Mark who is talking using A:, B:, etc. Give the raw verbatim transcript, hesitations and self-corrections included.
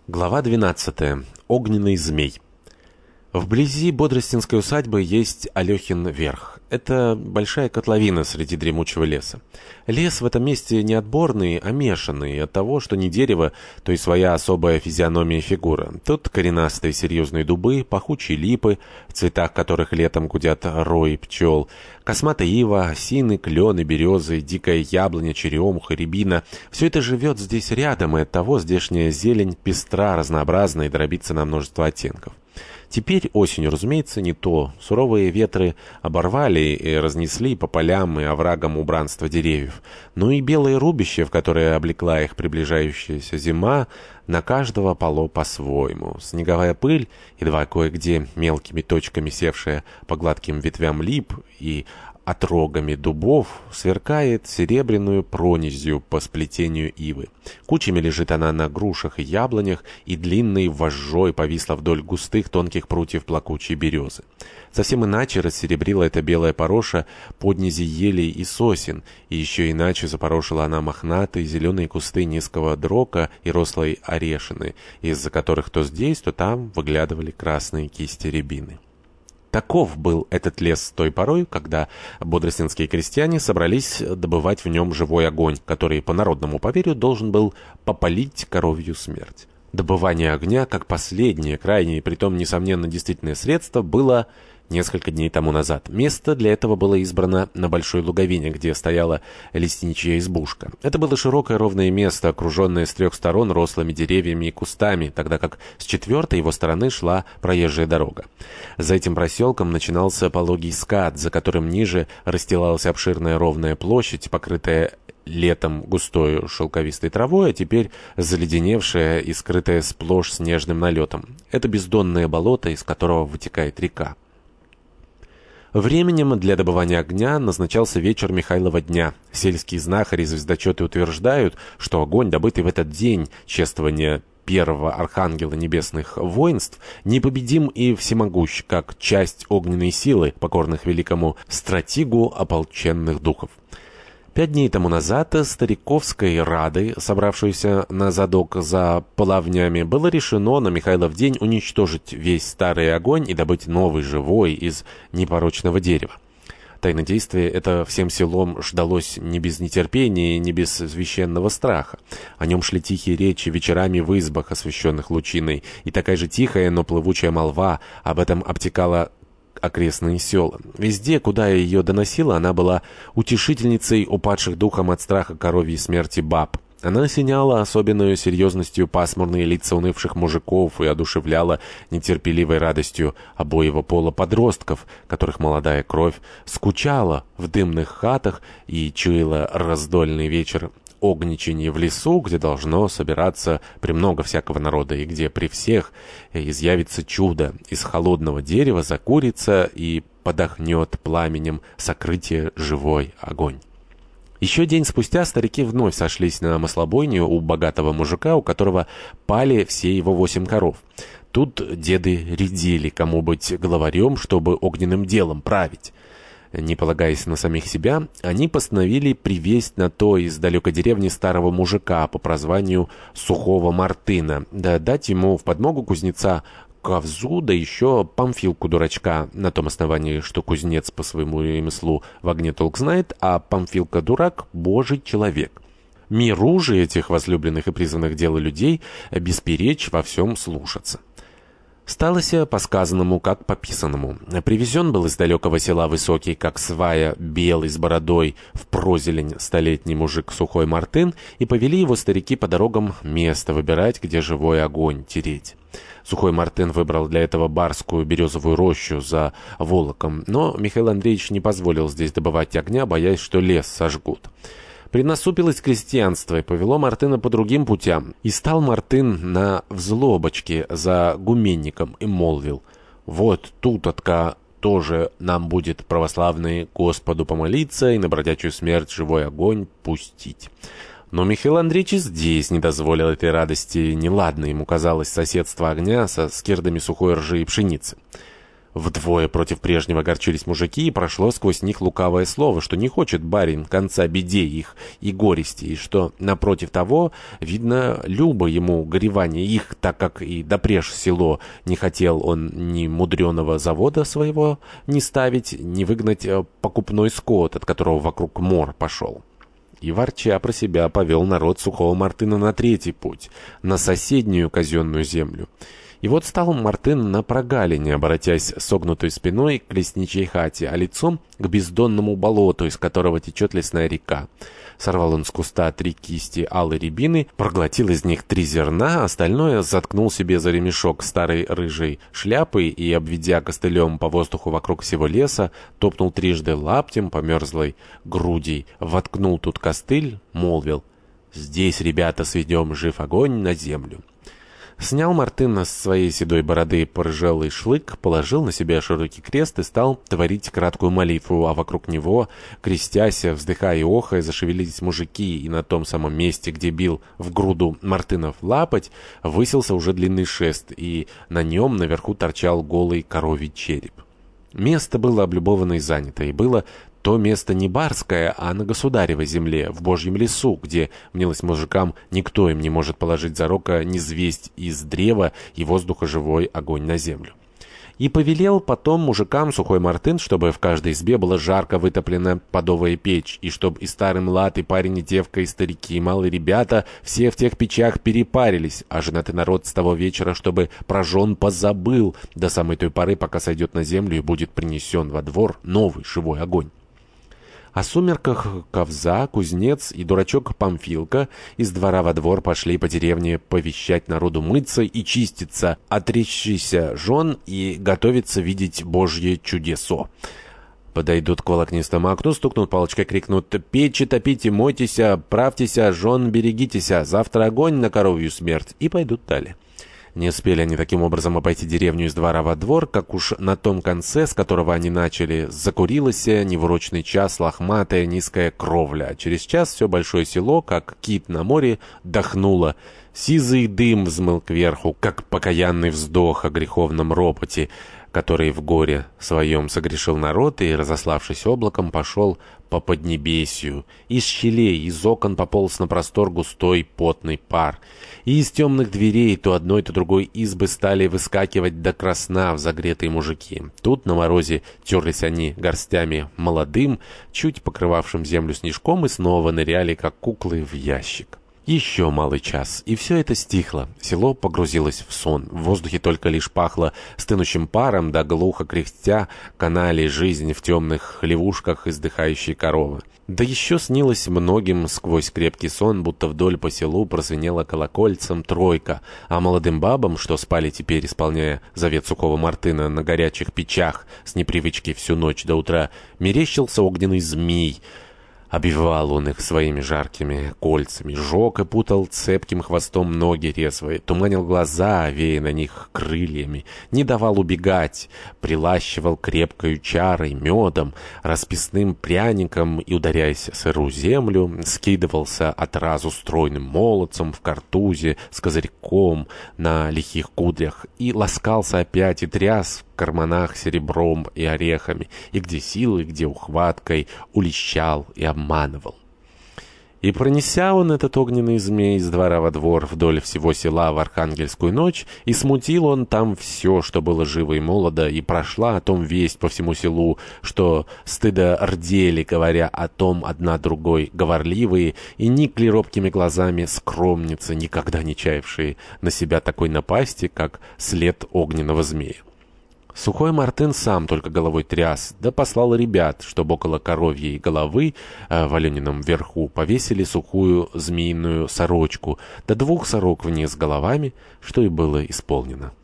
A: Глава двенадцатая. Огненный змей. Вблизи Бодростинской усадьбы есть Алехин верх. Это большая котловина среди дремучего леса. Лес в этом месте не отборный, а мешанный от того, что не дерево, то и своя особая физиономия и фигура. Тут коренастые серьезные дубы, пахучие липы, в цветах которых летом гудят рои пчел, косматая ива, осины, клены, березы, дикая яблоня, черемуха, рябина. Все это живет здесь рядом, и оттого здешняя зелень пестра, разнообразна и дробится на множество оттенков. Теперь осенью, разумеется, не то. Суровые ветры оборвали и разнесли по полям и оврагам убранство деревьев. Но и белое рубище, в которое облекла их приближающаяся зима, на каждого пало по-своему. Снеговая пыль, едва кое-где мелкими точками севшая по гладким ветвям лип и отрогами дубов, сверкает серебряную пронизью по сплетению ивы. Кучами лежит она на грушах и яблонях, и длинной вожжой повисла вдоль густых тонких прутьев плакучей березы. Совсем иначе рассеребрила эта белая пороша поднизи елей и сосен, и еще иначе запорошила она мохнатые зеленые кусты низкого дрока и рослой орешины, из-за которых то здесь, то там выглядывали красные кисти рябины. Таков был этот лес той порой, когда бодростинские крестьяне собрались добывать в нем живой огонь, который, по народному поверью, должен был попалить коровью смерть. Добывание огня, как последнее, крайнее и притом, несомненно, действительное средство, было несколько дней тому назад. Место для этого было избрано на Большой Луговине, где стояла лесничья избушка. Это было широкое ровное место, окруженное с трех сторон рослыми деревьями и кустами, тогда как с четвертой его стороны шла проезжая дорога. За этим проселком начинался пологий скат, за которым ниже расстилалась обширная ровная площадь, покрытая летом густой шелковистой травой, а теперь заледеневшая и скрытая сплошь снежным налетом. Это бездонное болото, из которого вытекает река. Временем для добывания огня назначался вечер Михайлова дня. Сельские знахари и звездочеты утверждают, что огонь, добытый в этот день чествования первого архангела небесных воинств, непобедим и всемогущ, как часть огненной силы, покорных великому стратигу ополченных духов. Пять дней тому назад Стариковской Радой, собравшейся на задок за половнями, было решено на Михайлов день уничтожить весь старый огонь и добыть новый, живой, из непорочного дерева. Тайнодействие это всем селом ждалось не без нетерпения и не без священного страха. О нем шли тихие речи вечерами в избах, освещенных лучиной, и такая же тихая, но плывучая молва об этом обтекала окрестные села. Везде, куда ее доносила, она была утешительницей упадших духом от страха коровьей смерти баб. Она осеняла особенную серьезностью пасмурные лица унывших мужиков и одушевляла нетерпеливой радостью обоего пола подростков, которых молодая кровь скучала в дымных хатах и чуяла раздольный вечер огничанье в лесу, где должно собираться премного всякого народа, и где при всех изъявится чудо, из холодного дерева закурится и подохнет пламенем сокрытие живой огонь. Еще день спустя старики вновь сошлись на маслобойню у богатого мужика, у которого пали все его восемь коров. Тут деды рядили, кому быть главарем, чтобы огненным делом править. Не полагаясь на самих себя, они постановили привезть на то из далекой деревни старого мужика по прозванию Сухого Мартына, да дать ему в подмогу кузнеца Ковзу, да еще Памфилку-дурачка, на том основании, что кузнец по своему ремеслу в огне толк знает, а Памфилка-дурак — божий человек. Миру же этих возлюбленных и призванных делу людей бесперечь во всем слушаться. Сталося по сказанному, как по писанному. Привезен был из далекого села высокий, как свая, белый с бородой, в прозелень столетний мужик Сухой Мартын, и повели его старики по дорогам место выбирать, где живой огонь тереть. Сухой Мартын выбрал для этого барскую березовую рощу за Волоком, но Михаил Андреевич не позволил здесь добывать огня, боясь, что лес сожгут. Принасупилось крестьянство и повело Мартына по другим путям. И стал Мартын на взлобочке за гуменником и молвил: «Вот тут-отка тоже нам будет православный Господу помолиться и на бродячую смерть живой огонь пустить». Но Михаил Андреевич здесь не дозволил этой радости. Неладно ему казалось соседство огня со скирдами сухой ржи и пшеницы. Вдвое против прежнего огорчились мужики, и прошло сквозь них лукавое слово, что не хочет барин конца беде их и горести, и что, напротив того, видно, любо ему горевание их, так как и допреж село не хотел он ни мудреного завода своего не ставить, ни выгнать покупной скот, от которого вокруг мор пошел. И, ворча про себя, повел народ Сухого Мартына на третий путь, на соседнюю казенную землю. И вот стал Мартын на прогалине, оборотясь согнутой спиной к лесничьей хате, а лицом к бездонному болоту, из которого течет лесная река. Сорвал он с куста три кисти алой рябины, проглотил из них три зерна, остальное заткнул себе за ремешок старой рыжей шляпой и, обведя костылем по воздуху вокруг всего леса, топнул трижды лаптем по мерзлой груди, воткнул тут костыль, молвил: «Здесь, ребята, сведем жив огонь на землю». Снял Мартын с своей седой бороды порыжелый шлык, положил на себя широкий крест и стал творить краткую молитву, а вокруг него, крестясь, вздыхая и охая, зашевелились мужики, и на том самом месте, где бил в груду Мартынов лапоть, высился уже длинный шест, и на нем наверху торчал голый коровий череп. Место было облюбовано и занято, и было то место не барское, а на государевой земле, в Божьем лесу, где, мнилось мужикам, никто им не может положить зарока низвесть из древа и воздуха живой огонь на землю. И повелел потом мужикам Сухой Мартын, чтобы в каждой избе была жарко вытоплена подовая печь, и чтоб и старый млад, и парень, и девка, и старики, и малые ребята все в тех печах перепарились, а женатый народ с того вечера, чтобы про жен позабыл до самой той поры, пока сойдет на землю и будет принесен во двор новый живой огонь. О сумерках Ковза, кузнец и дурачок Памфилка из двора во двор пошли по деревне повещать народу мыться и чиститься, отречься жен и готовиться видеть Божье чудесо. Подойдут к волокнистому окну, стукнут палочкой, крикнут: «Печи топите, мойтеся, правьтеся, жен берегитеся, завтра огонь на коровью смерть», и пойдут далее. Не успели они таким образом обойти деревню из двора во двор, как уж на том конце, с которого они начали, закурилась невурочный час лохматая низкая кровля. А через час все большое село, как кит на море, дохнуло. Сизый дым взмыл кверху, как покаянный вздох о греховном ропоте, который в горе своем согрешил народ и, разославшись облаком, пошел по поднебесью. Из щелей, из окон пополз на простор густой потный пар. И из темных дверей то одной, то другой избы стали выскакивать до красна в загретые мужики. Тут на морозе терлись они горстями молодым, чуть покрывавшим землю снежком, и снова ныряли, как куклы, в ящик. Еще малый час, и все это стихло. Село погрузилось в сон. В воздухе только лишь пахло стынущим паром, да глухо кряхтя канали жизнь в темных хлевушках издыхающей коровы. Да еще снилось многим сквозь крепкий сон, будто вдоль по селу прозвенела колокольцем тройка, а молодым бабам, что спали теперь, исполняя завет Сухого Мартына на горячих печах, с непривычки всю ночь до утра, мерещился огненный змей. Обвивал он их своими жаркими кольцами, жег и путал цепким хвостом ноги резвые, туманил глаза, вея на них крыльями, не давал убегать, прилащивал крепкою чарой, медом, расписным пряником и, ударяясь в сырую землю, скидывался отразу стройным молодцем в картузе с козырьком на лихих кудрях и ласкался опять и тряс в карманах серебром и орехами, и где силой, где ухваткой улещал и обманывал. И пронеся он этот огненный змей из двора во двор вдоль всего села в Архангельскую ночь, и смутил он там все, что было живо и молодо, и прошла о том весть по всему селу, что стыдо рдели, говоря о том одна другой говорливые, и никли робкими глазами скромницы, никогда не чаявшие на себя такой напасти, как след огненного змея. Сухой Мартын сам только головой тряс, да послал ребят, чтобы около коровьей головы э, в Аленином верху повесили сухую змеиную сорочку, да двух сорок вниз головами, что и было исполнено.